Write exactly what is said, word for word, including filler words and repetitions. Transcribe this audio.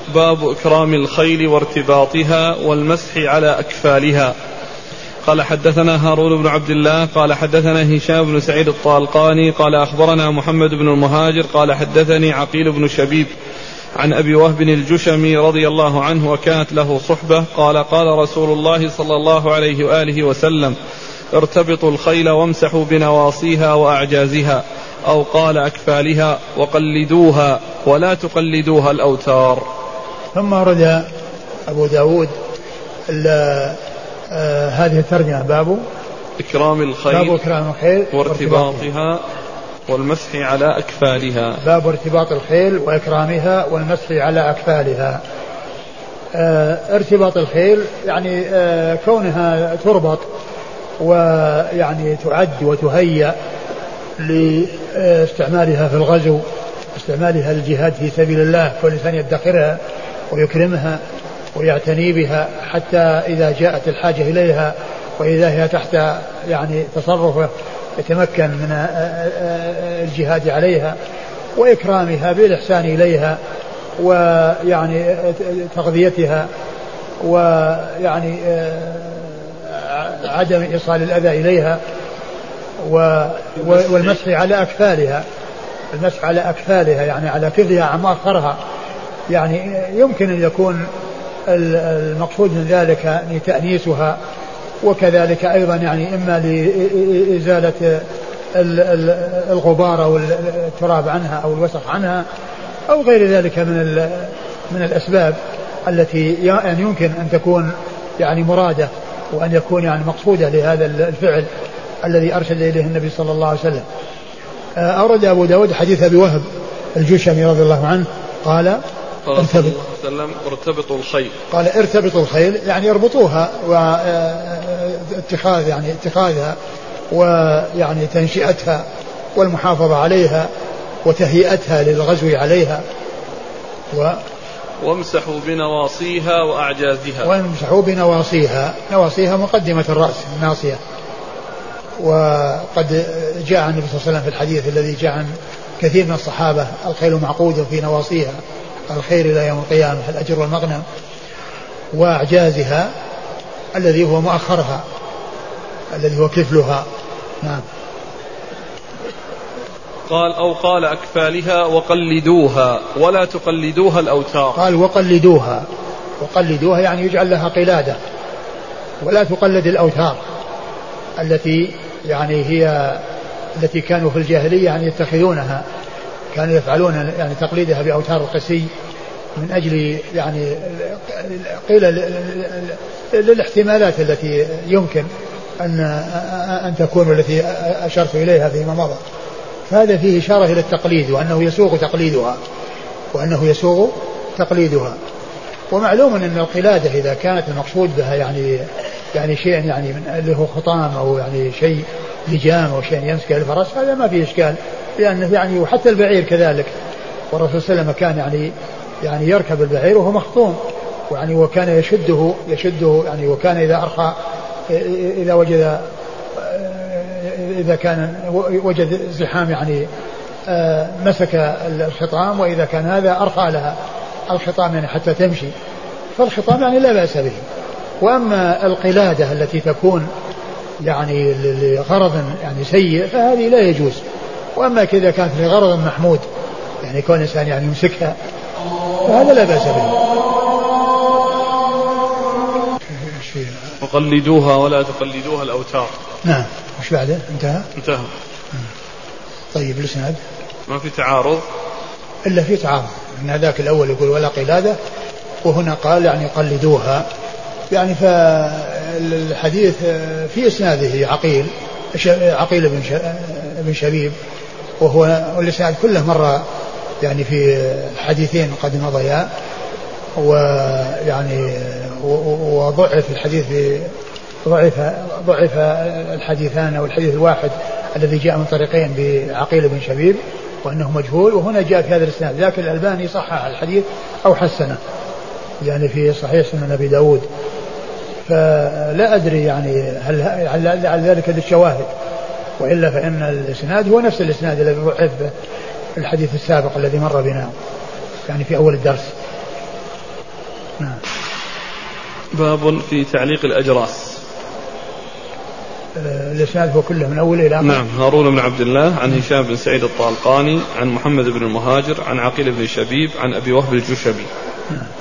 باب إكرام الخيل وارتباطها والمسح على أكفالها. قال حدثنا هارون بن عبد الله قال حدثنا هشام بن سعيد الطالقاني قال أخبرنا محمد بن المهاجر قال حدثني عقيل بن شبيب عن أبي وهب الجشمي رضي الله عنه وكانت له صحبة قال قال رسول الله صلى الله عليه وآله وسلم ارتبطوا الخيل وامسحوا بنواصيها وأعجازها أو قال أكفالها وقلدوها ولا تقلدوها الأوتار. ثم ورد أبو داود آه هذه الترجمة باب إكرام الخيل, باب إكرام الخيل وارتباطها والمسح على أكفالها. باب ارتباط الخيل وإكرامها والمسح على أكفالها. آه ارتباط الخيل يعني آه كونها تربط ويعني تعد وتهيأ لاستعمالها في الغزو، استعمالها للجهاد في سبيل الله، فالإنسان يدخرها ويكرمها ويعتني بها حتى إذا جاءت الحاجة إليها وإذا هي تحت يعني تصرفه يتمكن من الجهاد عليها، وإكرامها بالإحسان إليها ويعني تغذيتها ويعني عدم إيصال الأذى إليها، والمسح على أكفالها. المسح على أكفالها يعني على كفلها عن مؤخرها، يعني يمكن أن يكون المقصود من ذلك تأنيسها، وكذلك أيضا يعني إما لإزالة الغبار أو التراب عنها أو الوسخ عنها أو غير ذلك من من الأسباب التي يعني يمكن أن تكون يعني مرادة وأن يكون يعني مقصودة لهذا الفعل الذي أرشد إليه النبي صلى الله عليه وسلم. أورد أبو داود حديث أبي وهب الجشمي رضي الله عنه قال ارتبط ارتبطوا الخيل، قال ارتبطوا الخيل يعني اربطوها واتخاذ يعني اتخاذها ويعني تنشئتها والمحافظة عليها وتهيئتها للغزو عليها و وامسحوا بنواصيها وأعجازها. وامسحوا بنواصيها، نواصيها مقدمة الرأس الناصية. وقد جاء عن النبي صلى الله عليه وسلم في الحديث الذي جاء عن كثير من الصحابة الخيل معقود في نواصيها الخير إلى يوم القيامة الأجر والمغنم. وأعجازها الذي هو مؤخرها الذي هو كفلها. نعم. قال أو قال أكفالها وقلدوها ولا تقلدوها الأوتار. قال وقلدوها، وقلدوها يعني يجعل لها قلادة ولا تقلد الأوتار التي يعني هي التي كانوا في الجاهلية يعني يتخذونها، كانوا يفعلون يعني تقليدها بأوتار القسي من أجل يعني قيل للاحتمالات التي يمكن أن أن تكون والتي أشرت إليها فيما مضى. فهذا فيه إشارة إلى التقليد وأنه يسوغ تقليدها وأنه يسوغ تقليدها. ومعلوم أن القلادة إذا كانت المقصود بها يعني يعني شيء يعني من اللي هو خطام أو يعني شيء لجام أو شيء يمسك الفرس هذا ما فيه إشكال، لأنه يعني وحتى البعير كذلك، والرسول صلى الله عليه وسلم كان يعني يعني يركب البعير وهو مخطوم يعني وكان يشده يشده يعني وكان إذا أرخى إذا وجد إذا كان وجد زحام يعني مسك الخطام، وإذا كان هذا أرخى لها الخطام يعني حتى تمشي، فالخطام يعني لا بأس به. وأما القلادة التي تكون يعني لغرض يعني سيء فهذه لا يجوز. وأما كذا كانت لغرض محمود يعني كون الإنسان يعني يمسكها فهذا لا بأس به. وقلدوها ولا تقلدوها الأوتار. نعم. وش بعده؟ انتهى؟ انتهى. طيب الإسناد ما في تعارض إلا في تعارض، من هذاك الأول يقول ولا قلادة وهنا قال يعني قلدوها، يعني فالحديث في إسناده عقيل عقيل بن شبيب وهو الإسناد كله مرة يعني في حديثين قد مضيا، ويعني وضعف الحديث ضعف ضعف الحديثان أو الحديث الواحد الذي جاء من طريقين بعقيل بن شبيب وأنه مجهول، وهنا جاء في هذا الإسناد، لكن الألباني صحح الحديث أو حسنه يعني في صحيح سنن أبي داود، فلا أدري يعني هل على ذلك الشواهد، وإلا فإن الإسناد هو نفس الإسناد الذي ضعف الحديث السابق الذي مر بنا يعني في أول الدرس. نعم. باب في تعليق الأجراس. الإسناد هو كله من أول إلى آخر. نعم. هارون بن عبد الله عن هشام بن سعيد الطالقاني عن محمد بن المهاجر عن عقيل بن شبيب عن أبي وهب الجشبي. نعم.